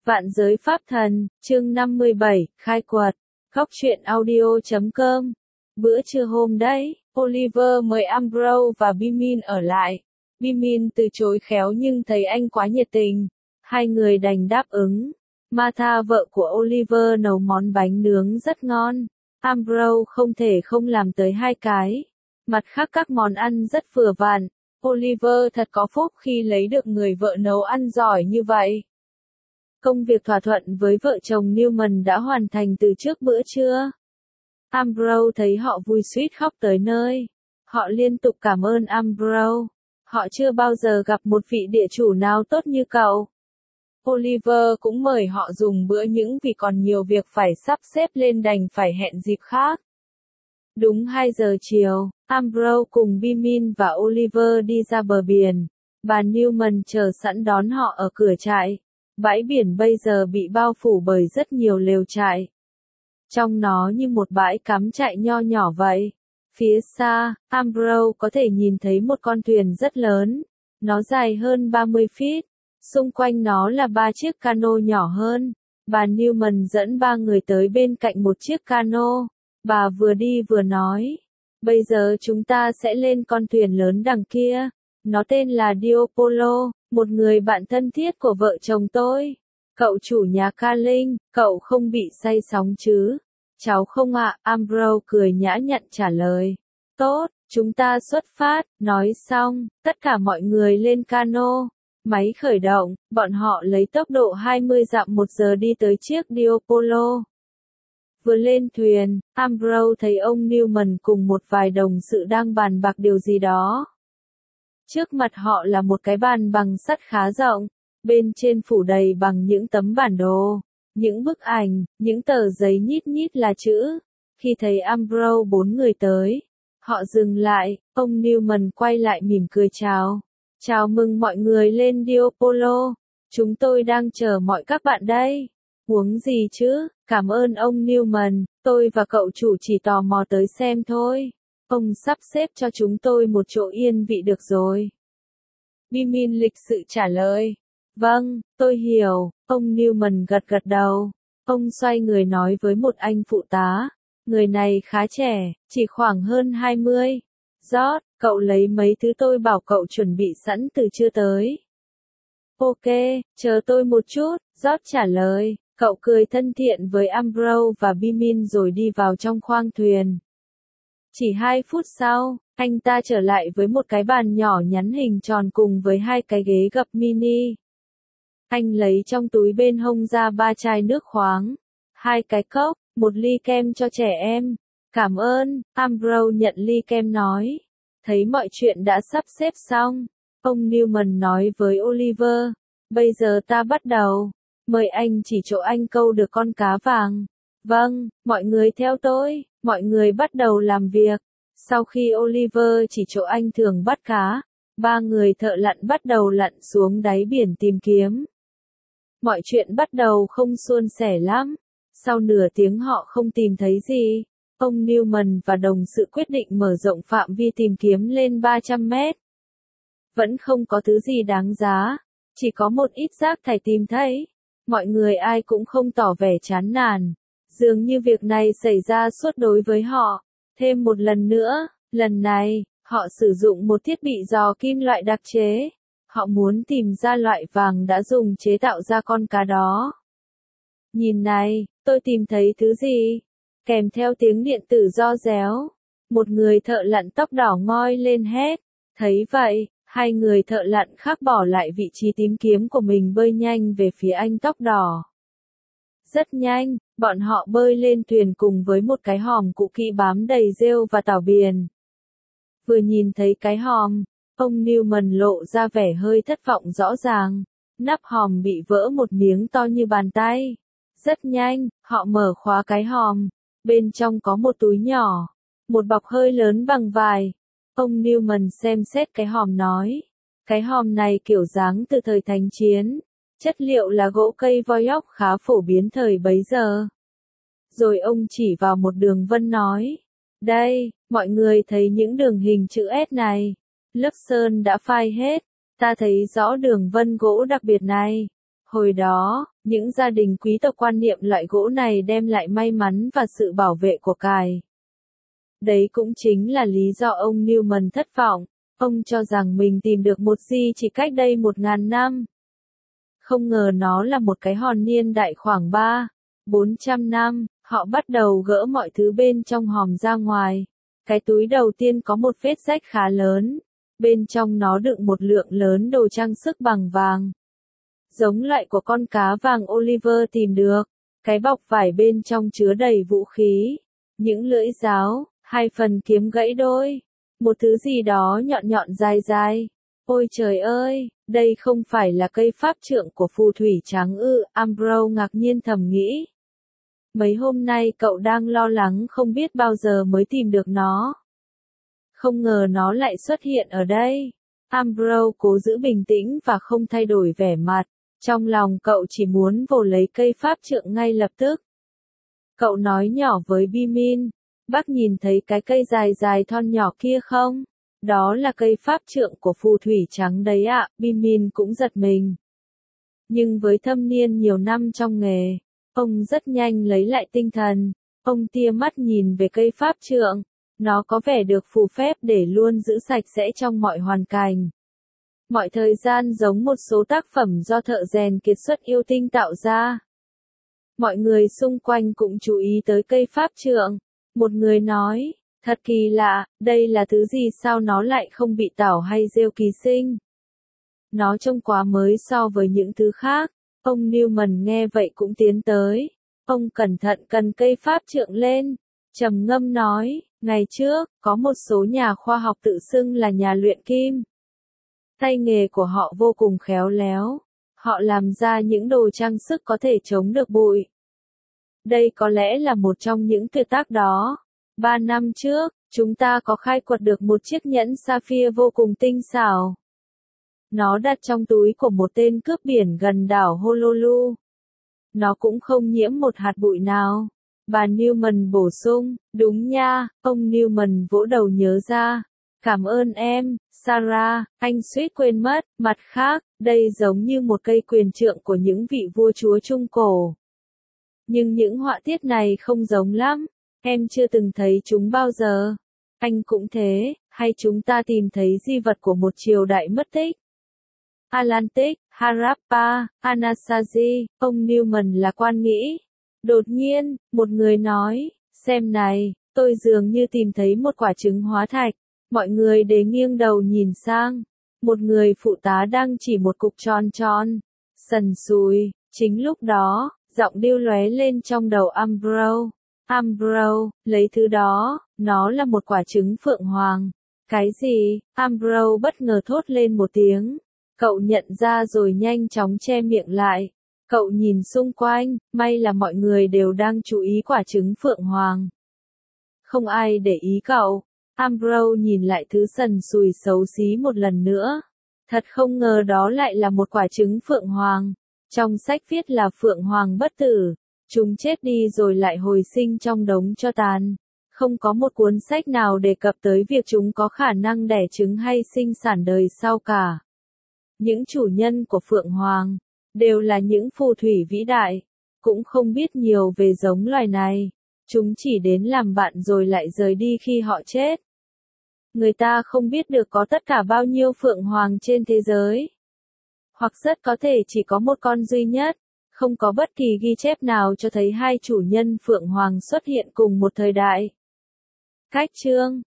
Vạn giới pháp thần, chương 57, khai quật. Góc truyện audio.com. Bữa trưa hôm đấy, Oliver mời Ambrose và Bimin ở lại. Bimin từ chối khéo nhưng thấy anh quá nhiệt tình. Hai người đành đáp ứng. Martha vợ của Oliver nấu món bánh nướng rất ngon. Ambrose không thể không làm tới 2 cái. Mặt khác các món ăn rất vừa vặn. Oliver thật có phúc khi lấy được người vợ nấu ăn giỏi như vậy. Công việc thỏa thuận với vợ chồng Newman đã hoàn thành từ trước bữa trưa. Ambrose thấy họ vui suýt khóc tới nơi. Họ liên tục cảm ơn Ambrose. Họ chưa bao giờ gặp một vị địa chủ nào tốt như cậu. Oliver cũng mời họ dùng bữa nhưng vì còn nhiều việc phải sắp xếp nên đành phải hẹn dịp khác. Đúng 2 giờ chiều, Ambrose cùng Bimin và Oliver đi ra bờ biển. Bà Newman chờ sẵn đón họ ở cửa trại. Bãi biển bây giờ bị bao phủ bởi rất nhiều lều trại. Trong nó như một bãi cắm trại nho nhỏ vậy. Phía xa, Ambrose có thể nhìn thấy một con thuyền rất lớn. Nó dài hơn 30 feet. Xung quanh nó là 3 chiếc cano nhỏ hơn. Bà Newman dẫn 3 người tới bên cạnh một chiếc cano. Bà vừa đi vừa nói. Bây giờ chúng ta sẽ lên con thuyền lớn đằng kia. Nó tên là Diopolo, một người bạn thân thiết của vợ chồng tôi. Cậu chủ nhà Carling, cậu không bị say sóng chứ? Cháu không ạ, Ambrose cười nhã nhặn trả lời. Tốt, chúng ta xuất phát, nói xong, tất cả mọi người lên cano. Máy khởi động, bọn họ lấy tốc độ 20 dặm một giờ đi tới chiếc Diopolo. Vừa lên thuyền, Ambrose thấy ông Newman cùng một vài đồng sự đang bàn bạc điều gì đó. Trước mặt họ là một cái bàn bằng sắt khá rộng, bên trên phủ đầy bằng những tấm bản đồ, những bức ảnh, những tờ giấy nhít nhít là chữ. Khi thấy Ambrose 4 người tới, họ dừng lại, ông Newman quay lại mỉm cười chào. Chào mừng mọi người lên Diopolo, chúng tôi đang chờ mọi các bạn đây. Huống gì chứ, cảm ơn ông Newman, tôi và cậu chủ chỉ tò mò tới xem thôi. Ông sắp xếp cho chúng tôi một chỗ yên vị được rồi. Bimin lịch sự trả lời. Vâng, tôi hiểu, ông Newman gật gật đầu. Ông xoay người nói với một anh phụ tá. Người này khá trẻ, chỉ khoảng hơn 20. George, cậu lấy mấy thứ tôi bảo cậu chuẩn bị sẵn từ trưa tới. Ok, chờ tôi một chút, George trả lời. Cậu cười thân thiện với Ambrose và Bimin rồi đi vào trong khoang thuyền. Chỉ 2 phút sau, anh ta trở lại với một cái bàn nhỏ nhắn hình tròn cùng với 2 cái ghế gập mini. Anh lấy trong túi bên hông ra 3 chai nước khoáng, 2 cái cốc, 1 ly kem cho trẻ em. Cảm ơn, Ambrose nhận ly kem nói. Thấy mọi chuyện đã sắp xếp xong, ông Newman nói với Oliver. Bây giờ ta bắt đầu. Mời anh chỉ chỗ anh câu được con cá vàng. Vâng, mọi người theo tôi. Mọi người bắt đầu làm việc. Sau khi Oliver chỉ chỗ anh thường bắt cá, 3 người thợ lặn bắt đầu lặn xuống đáy biển tìm kiếm. Mọi chuyện bắt đầu không suôn sẻ lắm. Sau nửa tiếng họ không tìm thấy gì. Ông Newman và đồng sự quyết định mở rộng phạm vi tìm kiếm lên 300 mét. Vẫn không có thứ gì đáng giá. Chỉ có một ít rác thải tìm thấy. Mọi người ai cũng không tỏ vẻ chán nản. Dường như việc này xảy ra suốt đối với họ. Thêm một lần nữa, lần này, họ sử dụng một thiết bị dò kim loại đặc chế. Họ muốn tìm ra loại vàng đã dùng chế tạo ra con cá đó. Nhìn này, tôi tìm thấy thứ gì? Kèm theo tiếng điện tử ro réo. Một người thợ lặn tóc đỏ ngoi lên hét. Thấy vậy, 2 người thợ lặn khác bỏ lại vị trí tìm kiếm của mình bơi nhanh về phía anh tóc đỏ. Rất nhanh, bọn họ bơi lên thuyền cùng với một cái hòm cũ kỹ bám đầy rêu và tảo biển. Vừa nhìn thấy cái hòm, ông Newman lộ ra vẻ hơi thất vọng rõ ràng. Nắp hòm bị vỡ một miếng to như bàn tay. Rất nhanh, họ mở khóa cái hòm. Bên trong có một túi nhỏ, một bọc hơi lớn bằng vải. Ông Newman xem xét cái hòm nói. Cái hòm này kiểu dáng từ thời Thánh Chiến. Chất liệu là gỗ cây voi óc khá phổ biến thời bấy giờ. Rồi ông chỉ vào một đường vân nói. Đây, mọi người thấy những đường hình chữ S này. Lớp sơn đã phai hết. Ta thấy rõ đường vân gỗ đặc biệt này. Hồi đó, những gia đình quý tộc quan niệm loại gỗ này đem lại may mắn và sự bảo vệ của cải. Đấy cũng chính là lý do ông Newman thất vọng. Ông cho rằng mình tìm được một gì chỉ cách đây 1000 năm. Không ngờ nó là một cái hòn niên đại khoảng 400 năm, họ bắt đầu gỡ mọi thứ bên trong hòm ra ngoài. Cái túi đầu tiên có một vết rách khá lớn. Bên trong nó đựng một lượng lớn đồ trang sức bằng vàng. Giống loại của con cá vàng Oliver tìm được. Cái bọc vải bên trong chứa đầy vũ khí. Những lưỡi giáo, 2 phần kiếm gãy đôi. Một thứ gì đó nhọn nhọn dài dài. Ôi trời ơi, đây không phải là cây pháp trượng của phù thủy trắng ư, Ambrose ngạc nhiên thầm nghĩ. Mấy hôm nay cậu đang lo lắng không biết bao giờ mới tìm được nó. Không ngờ nó lại xuất hiện ở đây. Ambrose cố giữ bình tĩnh và không thay đổi vẻ mặt. Trong lòng cậu chỉ muốn vồ lấy cây pháp trượng ngay lập tức. Cậu nói nhỏ với Bimin, bác nhìn thấy cái cây dài dài thon nhỏ kia không? Đó là cây pháp trượng của phù thủy trắng đấy ạ, Bimin cũng giật mình. Nhưng với thâm niên nhiều năm trong nghề, ông rất nhanh lấy lại tinh thần. Ông tia mắt nhìn về cây pháp trượng. Nó có vẻ được phù phép để luôn giữ sạch sẽ trong mọi hoàn cảnh. Mọi thời gian giống một số tác phẩm do thợ rèn kiệt xuất yêu tinh tạo ra. Mọi người xung quanh cũng chú ý tới cây pháp trượng. Một người nói, thật kỳ lạ, đây là thứ gì sao nó lại không bị tảo hay rêu ký sinh? Nó trông quá mới so với những thứ khác. Ông Newman nghe vậy cũng tiến tới. Ông cẩn thận cần cây pháp trượng lên. Trầm ngâm nói, ngày trước, có một số nhà khoa học tự xưng là nhà luyện kim. Tay nghề của họ vô cùng khéo léo. Họ làm ra những đồ trang sức có thể chống được bụi. Đây có lẽ là một trong những tuyệt tác đó. 3 năm trước, chúng ta có khai quật được một chiếc nhẫn sapphire vô cùng tinh xảo. Nó đặt trong túi của một tên cướp biển gần đảo Honolulu. Nó cũng không nhiễm một hạt bụi nào. Bà Newman bổ sung, đúng nha, ông Newman vỗ đầu nhớ ra. Cảm ơn em, Sarah, anh suýt quên mất. Mặt khác, đây giống như một cây quyền trượng của những vị vua chúa Trung Cổ. Nhưng những họa tiết này không giống lắm. Em chưa từng thấy chúng bao giờ. Anh cũng thế, hay chúng ta tìm thấy di vật của một triều đại mất tích. Atlantic, Harappa, Anasazi, ông Newman là quan nghĩ. Đột nhiên, một người nói, xem này, tôi dường như tìm thấy một quả trứng hóa thạch. Mọi người để nghiêng đầu nhìn sang. Một người phụ tá đang chỉ một cục tròn tròn, sần sùi. Chính lúc đó, giọng điêu lóe lên trong đầu Ambrose. Ambrose, lấy thứ đó, nó là một quả trứng phượng hoàng. Cái gì? Ambrose bất ngờ thốt lên một tiếng. Cậu nhận ra rồi nhanh chóng che miệng lại. Cậu nhìn xung quanh, may là mọi người đều đang chú ý quả trứng phượng hoàng. Không ai để ý cậu. Ambrose nhìn lại thứ sần sùi xấu xí một lần nữa. Thật không ngờ đó lại là một quả trứng phượng hoàng. Trong sách viết là phượng hoàng bất tử. Chúng chết đi rồi lại hồi sinh trong đống tro tàn. Không có một cuốn sách nào đề cập tới việc chúng có khả năng đẻ trứng hay sinh sản đời sau cả. Những chủ nhân của phượng hoàng đều là những phù thủy vĩ đại, cũng không biết nhiều về giống loài này. Chúng chỉ đến làm bạn rồi lại rời đi khi họ chết. Người ta không biết được có tất cả bao nhiêu phượng hoàng trên thế giới. Hoặc rất có thể chỉ có một con duy nhất. Không có bất kỳ ghi chép nào cho thấy hai chủ nhân phượng hoàng xuất hiện cùng một thời đại. Cách chương